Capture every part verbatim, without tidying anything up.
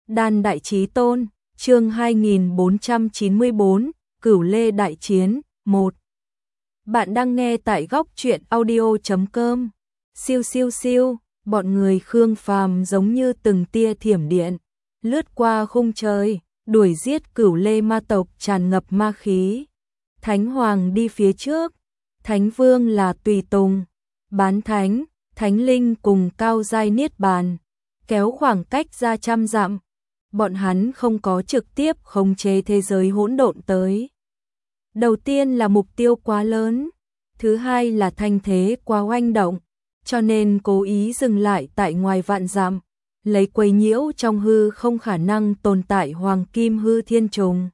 Đan Đại Chí Tôn, chương hai nghìn bốn trăm chín mươi bốn, Cửu Lê Đại Chiến, một. Bạn đang nghe tại góc truyện audio chấm com. Siêu siêu siêu, bọn người Khương Phàm giống như từng tia thiểm điện, lướt qua khung trời, đuổi giết Cửu Lê ma tộc tràn ngập ma khí. Thánh Hoàng đi phía trước, Thánh Vương là tùy tùng, Bán Thánh, Thánh Linh cùng cao giai niết bàn, kéo khoảng cách ra trăm dặm. Bọn hắn không có trực tiếp khống chế thế giới hỗn độn tới. Đầu tiên là mục tiêu quá lớn, thứ hai là thanh thế quá oanh động, cho nên cố ý dừng lại tại ngoài vạn dặm, lấy quấy nhiễu trong hư không khả năng tồn tại hoàng kim hư thiên trùng.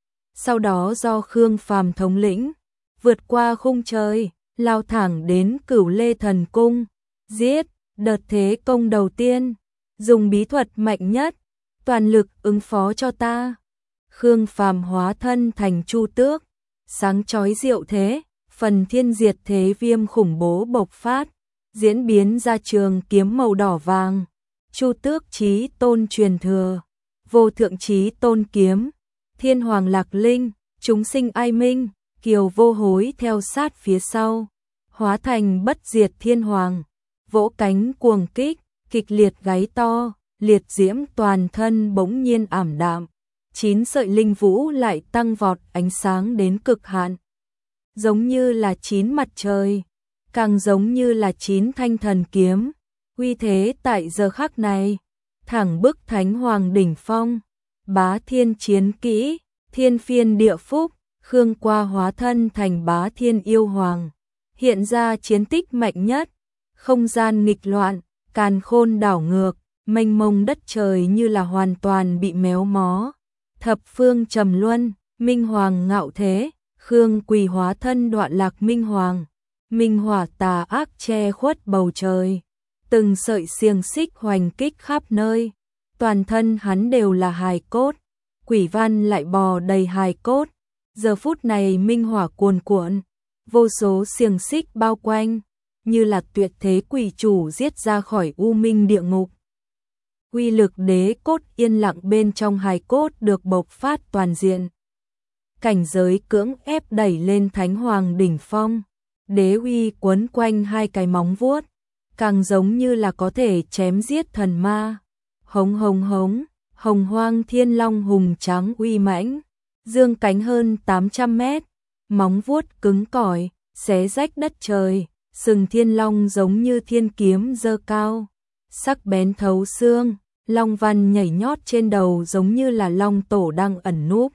Sau đó do Khương Phàm thống lĩnh, vượt qua khung trời, lao thẳng đến Cửu Lê Thần Cung, giết. Đợt thế công đầu tiên, dùng bí thuật mạnh nhất, toàn lực ứng phó cho ta. Khương Phàm hóa thân thành Chu Tước, sáng chói diệu thế, phần thiên diệt thế viêm khủng bố bộc phát, diễn biến ra trường kiếm màu đỏ vàng. Chu Tước Chí Tôn truyền thừa, vô thượng chí tôn kiếm, thiên hoàng lạc linh, chúng sinh ai minh, kiều vô hối theo sát phía sau, hóa thành bất diệt thiên hoàng, vỗ cánh cuồng kích, kịch liệt gáy to, liệt diễm toàn thân bỗng nhiên ảm đạm, chín sợi linh vũ lại tăng vọt ánh sáng đến cực hạn, giống như là chín mặt trời, càng giống như là chín thanh thần kiếm, uy thế tại giờ khắc này, thẳng bức Thánh Hoàng đỉnh phong. Bá Thiên chiến kỹ, Thiên Phiên Địa Phúc, Khương qua hóa thân thành Bá Thiên yêu hoàng, hiện ra chiến tích mạnh nhất, không gian nghịch loạn, càn khôn đảo ngược, mênh mông đất trời như là hoàn toàn bị méo mó. Thập phương trầm luân, Minh Hoàng ngạo thế, Khương quỳ hóa thân Đoạn Lạc Minh Hoàng, minh hỏa tà ác che khuất bầu trời, từng sợi xiềng xích hoành kích khắp nơi, toàn thân hắn đều là hài cốt, quỷ văn lại bò đầy hài cốt. Giờ phút này minh hỏa cuồn cuộn, vô số xiềng xích bao quanh, như là tuyệt thế quỷ chủ giết ra khỏi u minh địa ngục. Uy lực đế cốt yên lặng bên trong hài cốt được bộc phát toàn diện. Cảnh giới cưỡng ép đẩy lên Thánh Hoàng đỉnh phong, đế uy quấn quanh hai cái móng vuốt, càng giống như là có thể chém giết thần ma. Hống hống hống, hồng hoang thiên long hùng tráng uy mãnh, dương cánh hơn tám trăm mét, móng vuốt cứng cỏi, xé rách đất trời, sừng thiên long giống như thiên kiếm giơ cao, sắc bén thấu xương, long văn nhảy nhót trên đầu giống như là long tổ đang ẩn núp.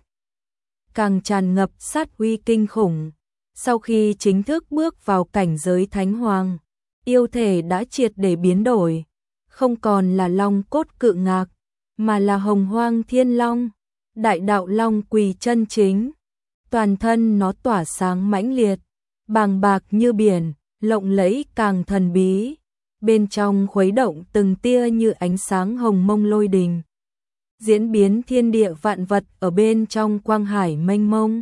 Càng tràn ngập sát uy kinh khủng. Sau khi chính thức bước vào cảnh giới Thánh Hoàng, yêu thể đã triệt để biến đổi, không còn là long cốt cự ngạc, mà là hồng hoang thiên long, đại đạo long quỳ chân chính. Toàn thân nó tỏa sáng mãnh liệt, bàng bạc như biển, lộng lẫy càng thần bí, bên trong khuấy động từng tia như ánh sáng hồng mông lôi đình, diễn biến thiên địa vạn vật ở bên trong quang hải mênh mông.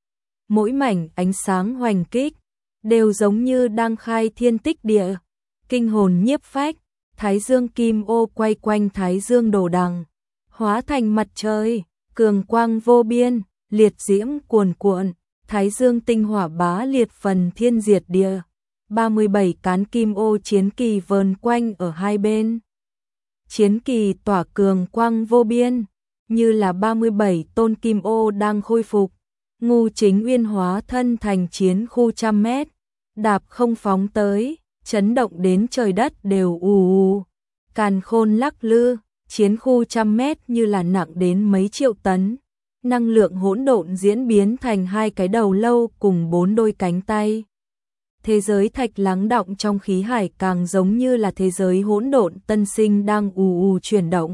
Mỗi mảnh ánh sáng hoành kích đều giống như đang khai thiên tích địa, kinh hồn nhiếp phách. Thái dương kim ô quay quanh Thái dương đồ đằng, hóa thành mặt trời, cường quang vô biên, liệt diễm cuồn cuộn, Thái dương tinh hỏa bá liệt phần thiên diệt địa. ba mươi bảy cán kim ô chiến kỳ vờn quanh ở hai bên. Chiến kỳ tỏa cường quang vô biên, như là ba mươi bảy tôn kim ô đang khôi phục. Ngu Chính Uyên hóa thân thành chiến khu trăm mét, đạp không phóng tới, chấn động đến trời đất đều ù ù. Càn khôn lắc lư, chiến khu trăm mét như là nặng đến mấy triệu tấn. Năng lượng hỗn độn diễn biến thành hai cái đầu lâu cùng bốn đôi cánh tay. Thế giới thạch lắng đọng trong khí hải càng giống như là thế giới hỗn độn tân sinh đang ù ù chuyển động.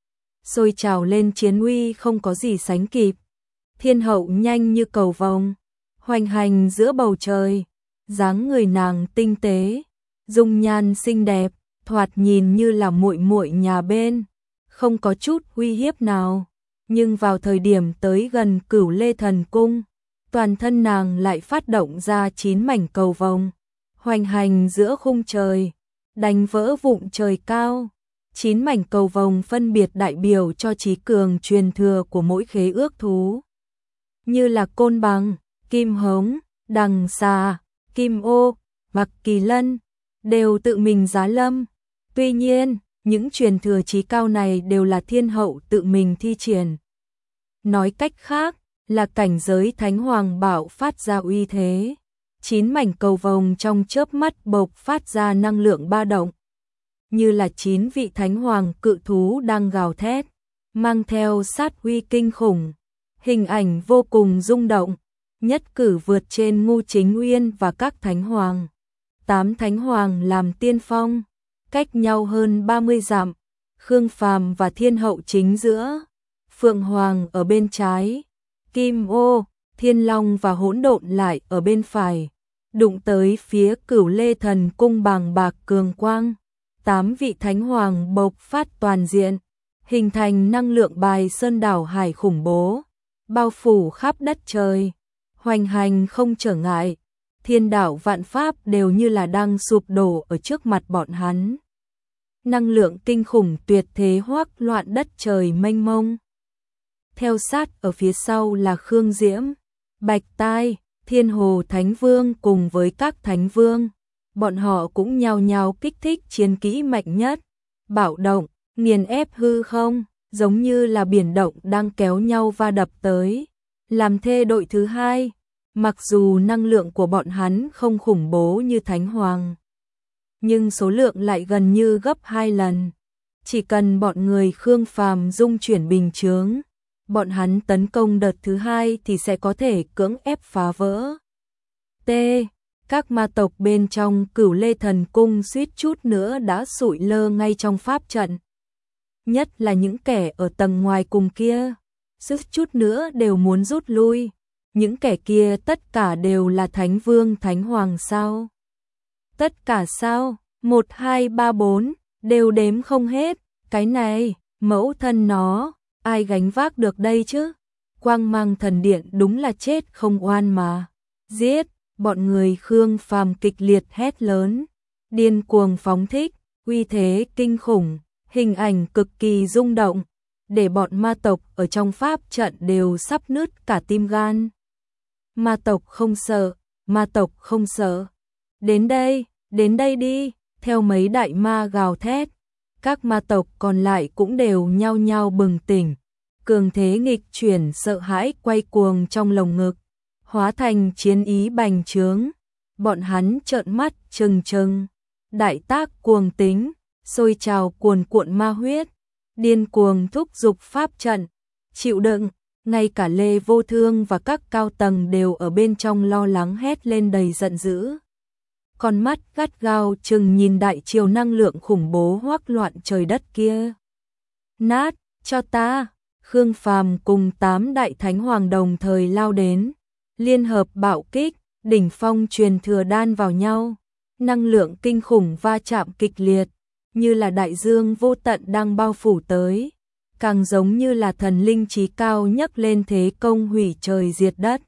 Sôi trào lên chiến uy không có gì sánh kịp. Thiên hậu nhanh như cầu vồng, hoành hành giữa bầu trời, dáng người nàng tinh tế, dung nhan xinh đẹp, thoạt nhìn như là muội muội nhà bên, không có chút uy hiếp nào, nhưng vào thời điểm tới gần Cửu Lê Thần Cung, toàn thân nàng lại phát động ra chín mảnh cầu vồng, hoành hành giữa khung trời, đánh vỡ vụn trời cao, Chín mảnh cầu vồng phân biệt đại biểu cho trí cường truyền thừa của mỗi khế ước thú. Như là côn bằng, kim hống, đằng xà, kim ô, bạc kỳ lân, đều tự mình giá lâm. Tuy nhiên, những truyền thừa trí cao này đều là thiên hậu tự mình thi triển. Nói cách khác, là cảnh giới thánh hoàng bạo phát ra uy thế. Chín mảnh cầu vồng trong chớp mắt bộc phát ra năng lượng ba động. Như là chín vị thánh hoàng cự thú đang gào thét, mang theo sát uy kinh khủng. Hình ảnh vô cùng rung động, nhất cử vượt trên Ngưu Chính Uyên và các thánh hoàng. Tám thánh hoàng làm tiên phong, cách nhau hơn ba mươi dặm, Khương Phàm và thiên hậu chính giữa, Phượng Hoàng ở bên trái, Kim Ô, Thiên Long và Hỗn Độn lại ở bên phải, đụng tới phía Cửu Lê Thần Cung bàng bạc cường quang. Tám vị thánh hoàng bộc phát toàn diện, hình thành năng lượng bài sơn đảo hải khủng bố, bao phủ khắp đất trời, hoành hành không trở ngại. Thiên đạo vạn pháp đều như là đang sụp đổ ở trước mặt bọn hắn. Năng lượng kinh khủng tuyệt thế hoắc loạn đất trời mênh mông. Theo sát ở phía sau là Khương Diễm, Bạch Tai, Thiên Hồ Thánh Vương cùng với các thánh vương. Bọn họ cũng nhao nhao kích thích chiến kỹ mạnh nhất, bạo động, nghiền ép hư không, giống như là biển động đang kéo nhau va đập tới, làm thê đội thứ hai. Mặc dù năng lượng của bọn hắn không khủng bố như Thánh Hoàng, nhưng số lượng lại gần như gấp hai lần. Chỉ cần bọn người Khương Phàm dung chuyển bình chướng, bọn hắn tấn công đợt thứ hai thì sẽ có thể cưỡng ép phá vỡ. T. Các ma tộc bên trong Cửu Lê Thần Cung suýt chút nữa đã sụi lơ ngay trong pháp trận. Nhất là những kẻ ở tầng ngoài cùng kia, suýt chút nữa đều muốn rút lui. Những kẻ kia tất cả đều là Thánh Vương Thánh Hoàng sao? Tất cả sao? Một, hai, ba, bốn, đều đếm không hết. Cái này, mẫu thân nó, ai gánh vác được đây chứ? Quang Mang Thần Điện đúng là chết không oan mà. Giết, bọn người Khương Phàm kịch liệt hét lớn, điên cuồng phóng thích, uy thế kinh khủng, hình ảnh cực kỳ rung động, để bọn ma tộc ở trong pháp trận đều sắp nứt cả tim gan. Ma tộc không sợ, ma tộc không sợ. Đến đây, đến đây đi, theo mấy đại ma gào thét. Các ma tộc còn lại cũng đều nhao nhao bừng tỉnh. Cường thế nghịch chuyển sợ hãi quay cuồng trong lồng ngực, hóa thành chiến ý bành trướng. Bọn hắn trợn mắt trừng trừng, đại tác cuồng tính, sôi trào cuồn cuộn ma huyết, điên cuồng thúc giục pháp trận, chịu đựng. Ngay cả Lê Vô Thương và các cao tầng đều ở bên trong lo lắng hét lên đầy giận dữ. Con mắt gắt gao chừng nhìn đại triều năng lượng khủng bố hoắc loạn trời đất kia. Nát, cho ta! Khương Phàm cùng tám đại thánh hoàng đồng thời lao đến, liên hợp bạo kích, đỉnh phong truyền thừa đan vào nhau. Năng lượng kinh khủng va chạm kịch liệt, như là đại dương vô tận đang bao phủ tới. Càng giống như là thần linh trí cao nhấc lên thế công hủy trời diệt đất.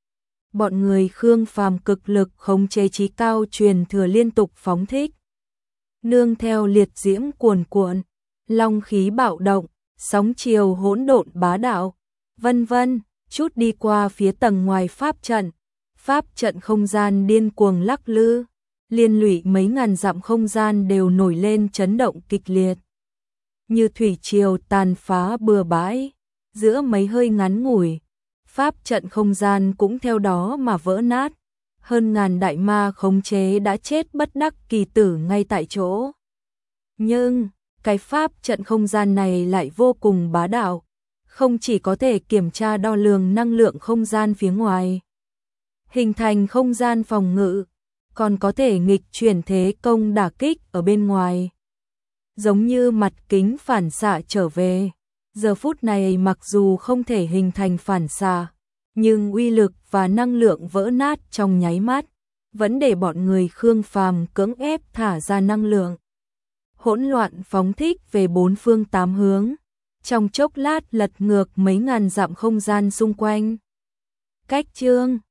Bọn người Khương Phàm cực lực khống chế trí cao truyền thừa liên tục phóng thích. Nương theo liệt diễm cuồn cuộn, long khí bạo động, sóng chiều hỗn độn bá đạo, vân vân, chút đi qua phía tầng ngoài pháp trận. Pháp trận không gian điên cuồng lắc lư, liên lụy mấy ngàn dặm không gian đều nổi lên chấn động kịch liệt. Như thủy triều tàn phá bừa bãi, giữa mấy hơi ngắn ngủi, pháp trận không gian cũng theo đó mà vỡ nát. Hơn ngàn đại ma khống chế đã chết bất đắc kỳ tử ngay tại chỗ. Nhưng, cái pháp trận không gian này lại vô cùng bá đạo, không chỉ có thể kiểm tra đo lường năng lượng không gian phía ngoài, hình thành không gian phòng ngự, còn có thể nghịch chuyển thế công đả kích ở bên ngoài. Giống như mặt kính phản xạ trở về, giờ phút này mặc dù không thể hình thành phản xạ, nhưng uy lực và năng lượng vỡ nát trong nháy mắt, vẫn để bọn người Khương Phàm cưỡng ép thả ra năng lượng. Hỗn loạn phóng thích về bốn phương tám hướng, trong chốc lát lật ngược mấy ngàn dặm không gian xung quanh. Cách chương